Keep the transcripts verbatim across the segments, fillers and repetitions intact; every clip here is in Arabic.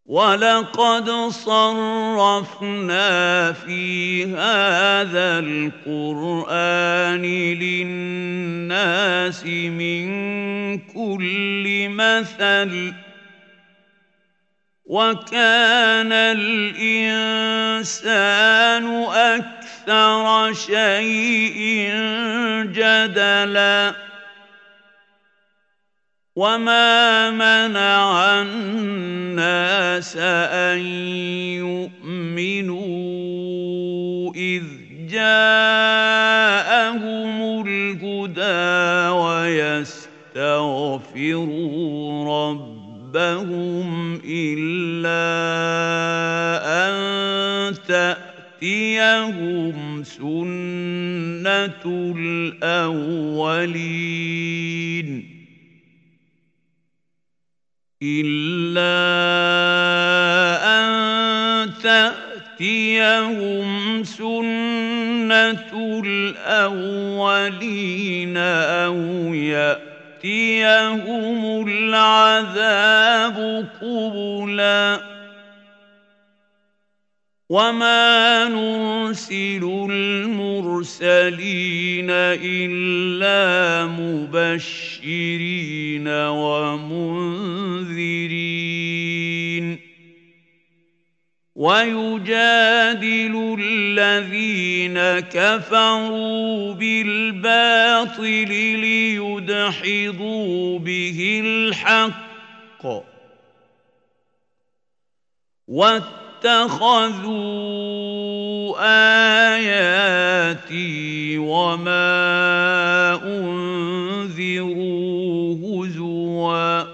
وَلَقَدْ صَرَّفْنَا فِي هَذَا الْقُرْآنِ لِلنَّاسِ مِنْ كُلِّ مَثَلٍ وَكَانَ الْإِنسَانُ أَكْثَرَ شَيْءٍ جَدَلًا وَمَا مَنَعَ النَّاسَ أَن يُؤْمِنُوا إِذْ جَاءَهُمُ الْهُدَىٰ وَيَسْتَغْفِرُوا رَبَّهُمْ إِلَّا أَن تَأْتِيَهُمْ سُنَّةُ الْأَوَّلِينَ إِلَّا أَن تَأْتِيَهُمْ سُنَّةُ الْأَوَّلِينَ أَوْ يَأْتِيَهُمُ الْعَذَابُ قُبُلًا وَمَا نُرْسِلُ الْمُرْسَلِينَ إِلَّا مُبَشِّرِينَ وَمُنذِرِينَ وَيُجَادِلُ الَّذِينَ كَفَرُوا بِالْبَاطِلِ لِيُدْحِضُوا بِهِ الْحَقَّ اتَّخَذُوا آيَاتِي وَمَا أُنذِرُوا هُزُوًا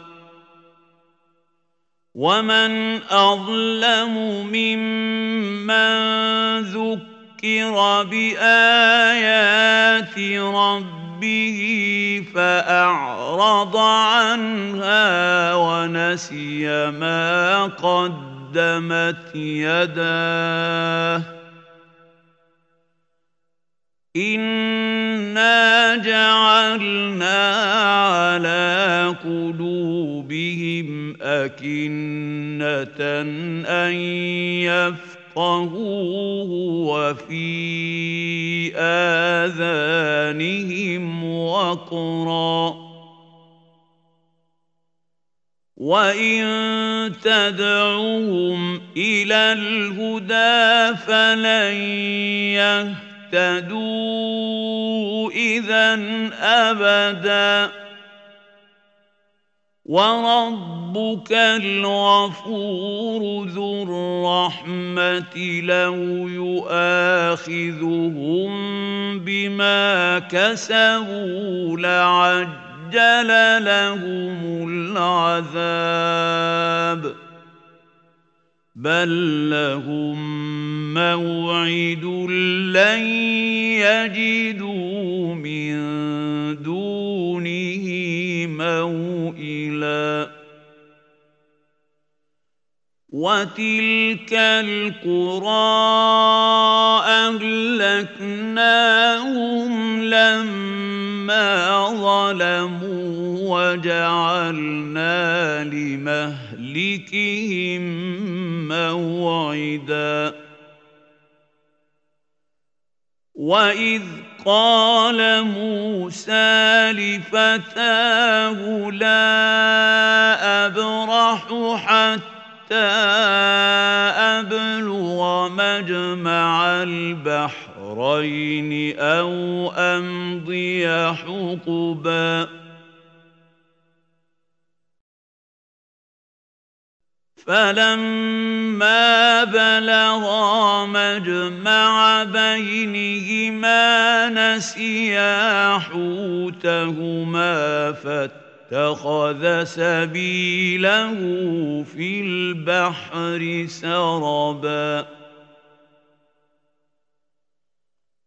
وَمَنْ أَظْلَمُ مِمَّنْ ذُكِّرَ بِآيَاتِ رَبِّهِ فَأَعْرَضَ عَنْهَا وَنَسِيَ مَا قَدَّمَتْ قدمت يداه إنا جعلنا على قلوبهم أكنة أن يفقهوه وفي آذانهم وقرا وَإِن تَدْعُهُمْ إِلَى الْهُدَىٰ فَلَن يَهْتَدُوا إِذًا أَبَدًا وَرَبُّكَ الْغَفُورُ ذُو الرَّحْمَةِ لَوْ يُؤَاخِذُهُم بِمَا كَسَبُوا لَعَجَّلَ جَلَ لَهُمُ الْعَذَابُ بَل لَّهُم مَّوْعِدٌ لَّن يَجِدُوا مِن دُونِهِ مَوْئِلًا وَتِلْكَ الْقُرَىٰ أَهْلَكْنَاهُمْ لَمَّا ظَلَمُوا وَجَعَلْنَا لِمَهْلِكِهِم مَّوْعِدًا وَإِذْ قَالَ مُوسَىٰ لِفَتَاهُ لَا أَبْرَحُ حَتَّىٰ أَبْلُغَ مَجْمَعَ الْبَحْرَيْنِ أَوْ أَمْضِيَ حُقُبًا فَلَمَّا بَلَغَا مَجْمَعَ بَيْنِهِمَا نَسِيَا حُوتَهُمَا فَاتَّخَذَ سَبِيلَهُ فِي الْبَحْرِ سَرَبًا